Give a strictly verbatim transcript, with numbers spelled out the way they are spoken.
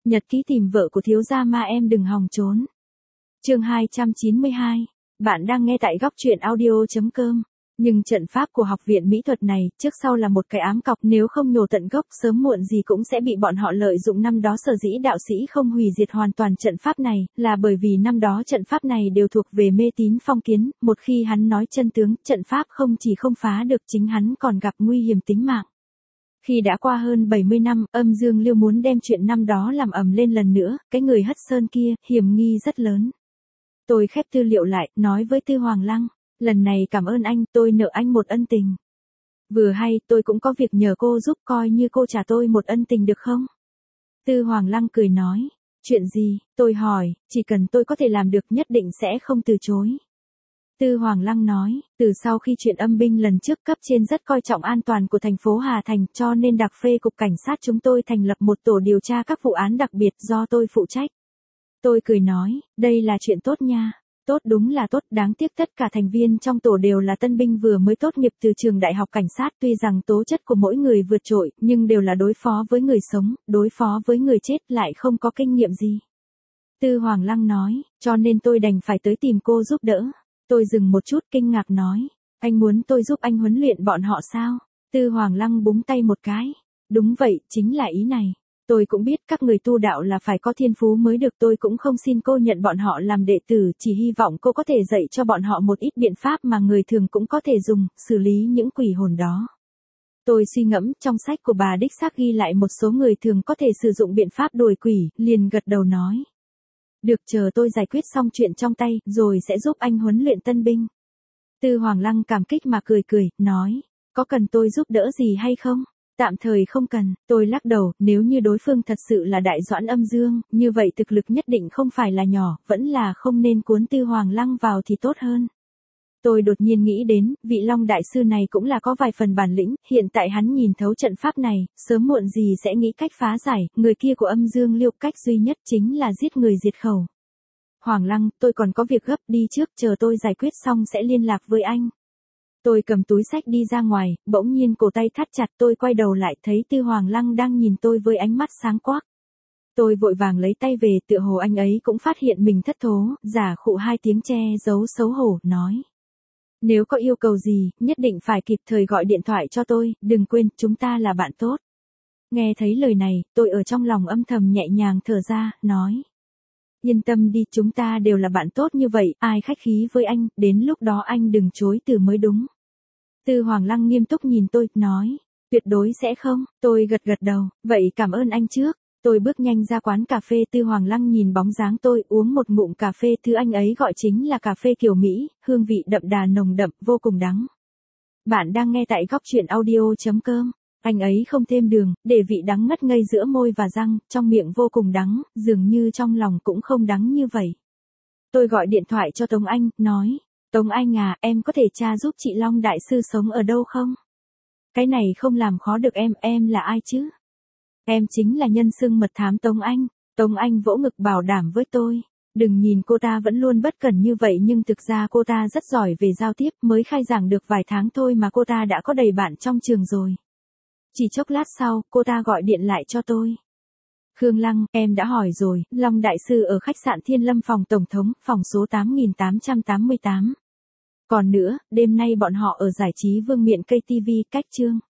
Nhật ký tìm vợ của thiếu gia ma em đừng hòng trốn. Chương hai trăm chín mươi hai. Bạn đang nghe tại góc truyện audio chấm com. Nhưng trận pháp của học viện mỹ thuật này, trước sau là một cái ám cọc, nếu không nhổ tận gốc, sớm muộn gì cũng sẽ bị bọn họ lợi dụng. Năm đó sở dĩ đạo sĩ không hủy diệt hoàn toàn trận pháp này, là bởi vì năm đó trận pháp này đều thuộc về mê tín phong kiến, một khi hắn nói chân tướng, trận pháp không chỉ không phá được, chính hắn còn gặp nguy hiểm tính mạng. Khi đã qua hơn bảy mươi năm, âm dương liêu muốn đem chuyện năm đó làm ầm lên lần nữa, cái người hất sơn kia, hiểm nghi rất lớn. Tôi khép tư liệu lại, nói với Tư Hoàng Lăng, lần này cảm ơn anh, tôi nợ anh một ân tình. Vừa hay, tôi cũng có việc nhờ cô giúp, coi như cô trả tôi một ân tình được không? Tư Hoàng Lăng cười nói, chuyện gì? Tôi hỏi, chỉ cần tôi có thể làm được nhất định sẽ không từ chối. Tư Hoàng Lăng nói, từ sau khi chuyện âm binh lần trước, cấp trên rất coi trọng an toàn của thành phố Hà Thành, cho nên đặc phê cục cảnh sát chúng tôi thành lập một tổ điều tra các vụ án đặc biệt do tôi phụ trách. Tôi cười nói, đây là chuyện tốt nha. Tốt, đúng là tốt, đáng tiếc tất cả thành viên trong tổ đều là tân binh vừa mới tốt nghiệp từ trường đại học cảnh sát, tuy rằng tố chất của mỗi người vượt trội, nhưng đều là đối phó với người sống, đối phó với người chết lại không có kinh nghiệm gì. Tư Hoàng Lăng nói, cho nên tôi đành phải tới tìm cô giúp đỡ. Tôi dừng một chút kinh ngạc nói, anh muốn tôi giúp anh huấn luyện bọn họ sao? Tư Hoàng Lăng búng tay một cái, đúng vậy, chính là ý này. Tôi cũng biết các người tu đạo là phải có thiên phú mới được, tôi cũng không xin cô nhận bọn họ làm đệ tử, chỉ hy vọng cô có thể dạy cho bọn họ một ít biện pháp mà người thường cũng có thể dùng, xử lý những quỷ hồn đó. Tôi suy ngẫm, trong sách của bà đích xác ghi lại một số người thường có thể sử dụng biện pháp đuổi quỷ, liền gật đầu nói. Được, chờ tôi giải quyết xong chuyện trong tay, rồi sẽ giúp anh huấn luyện tân binh. Tư Hoàng Lăng cảm kích mà cười cười, nói, có cần tôi giúp đỡ gì hay không? Tạm thời không cần, tôi lắc đầu, nếu như đối phương thật sự là đại doãn âm dương, như vậy thực lực nhất định không phải là nhỏ, vẫn là không nên cuốn Tư Hoàng Lăng vào thì tốt hơn. Tôi đột nhiên nghĩ đến, vị Long đại sư này cũng là có vài phần bản lĩnh, hiện tại hắn nhìn thấu trận pháp này, sớm muộn gì sẽ nghĩ cách phá giải, người kia của âm dương liêu, cách duy nhất chính là giết người diệt khẩu. Hoàng Lăng, tôi còn có việc gấp, đi trước, chờ tôi giải quyết xong sẽ liên lạc với anh. Tôi cầm túi sách đi ra ngoài, bỗng nhiên cổ tay thắt chặt, tôi quay đầu lại thấy Tư Hoàng Lăng đang nhìn tôi với ánh mắt sáng quắc. Tôi vội vàng lấy tay về, tựa hồ anh ấy cũng phát hiện mình thất thố, giả khụ hai tiếng che giấu xấu hổ, nói. Nếu có yêu cầu gì, nhất định phải kịp thời gọi điện thoại cho tôi, đừng quên, chúng ta là bạn tốt. Nghe thấy lời này, tôi ở trong lòng âm thầm nhẹ nhàng thở ra, nói. Yên tâm đi, chúng ta đều là bạn tốt như vậy, ai khách khí với anh, đến lúc đó anh đừng chối từ mới đúng. Tư Hoàng Lăng nghiêm túc nhìn tôi, nói, tuyệt đối sẽ không, tôi gật gật đầu, vậy cảm ơn anh trước. Tôi bước nhanh ra quán cà phê, Tư Hoàng Lăng nhìn bóng dáng tôi, uống một ngụm cà phê, thứ anh ấy gọi chính là cà phê kiểu Mỹ, hương vị đậm đà nồng đậm, vô cùng đắng. Bạn đang nghe tại góc truyện audio chấm com. Anh ấy không thêm đường, để vị đắng ngất ngây giữa môi và răng, trong miệng vô cùng đắng, dường như trong lòng cũng không đắng như vậy. Tôi gọi điện thoại cho Tống Anh, nói, Tống Anh à, em có thể tra giúp chị Long đại sư sống ở đâu không? Cái này không làm khó được em, em là ai chứ? Em chính là nhân xưng mật thám Tống Anh. Tống Anh vỗ ngực bảo đảm với tôi. Đừng nhìn cô ta vẫn luôn bất cẩn như vậy nhưng thực ra cô ta rất giỏi về giao tiếp, mới khai giảng được vài tháng thôi mà cô ta đã có đầy bạn trong trường rồi. Chỉ chốc lát sau, cô ta gọi điện lại cho tôi. Khương Lăng, em đã hỏi rồi, Long đại sư ở khách sạn Thiên Lâm phòng tổng thống, phòng số tám nghìn tám trăm tám mươi tám. Còn nữa, đêm nay bọn họ ở giải trí Vương Miện Cây ti vi, cách chương.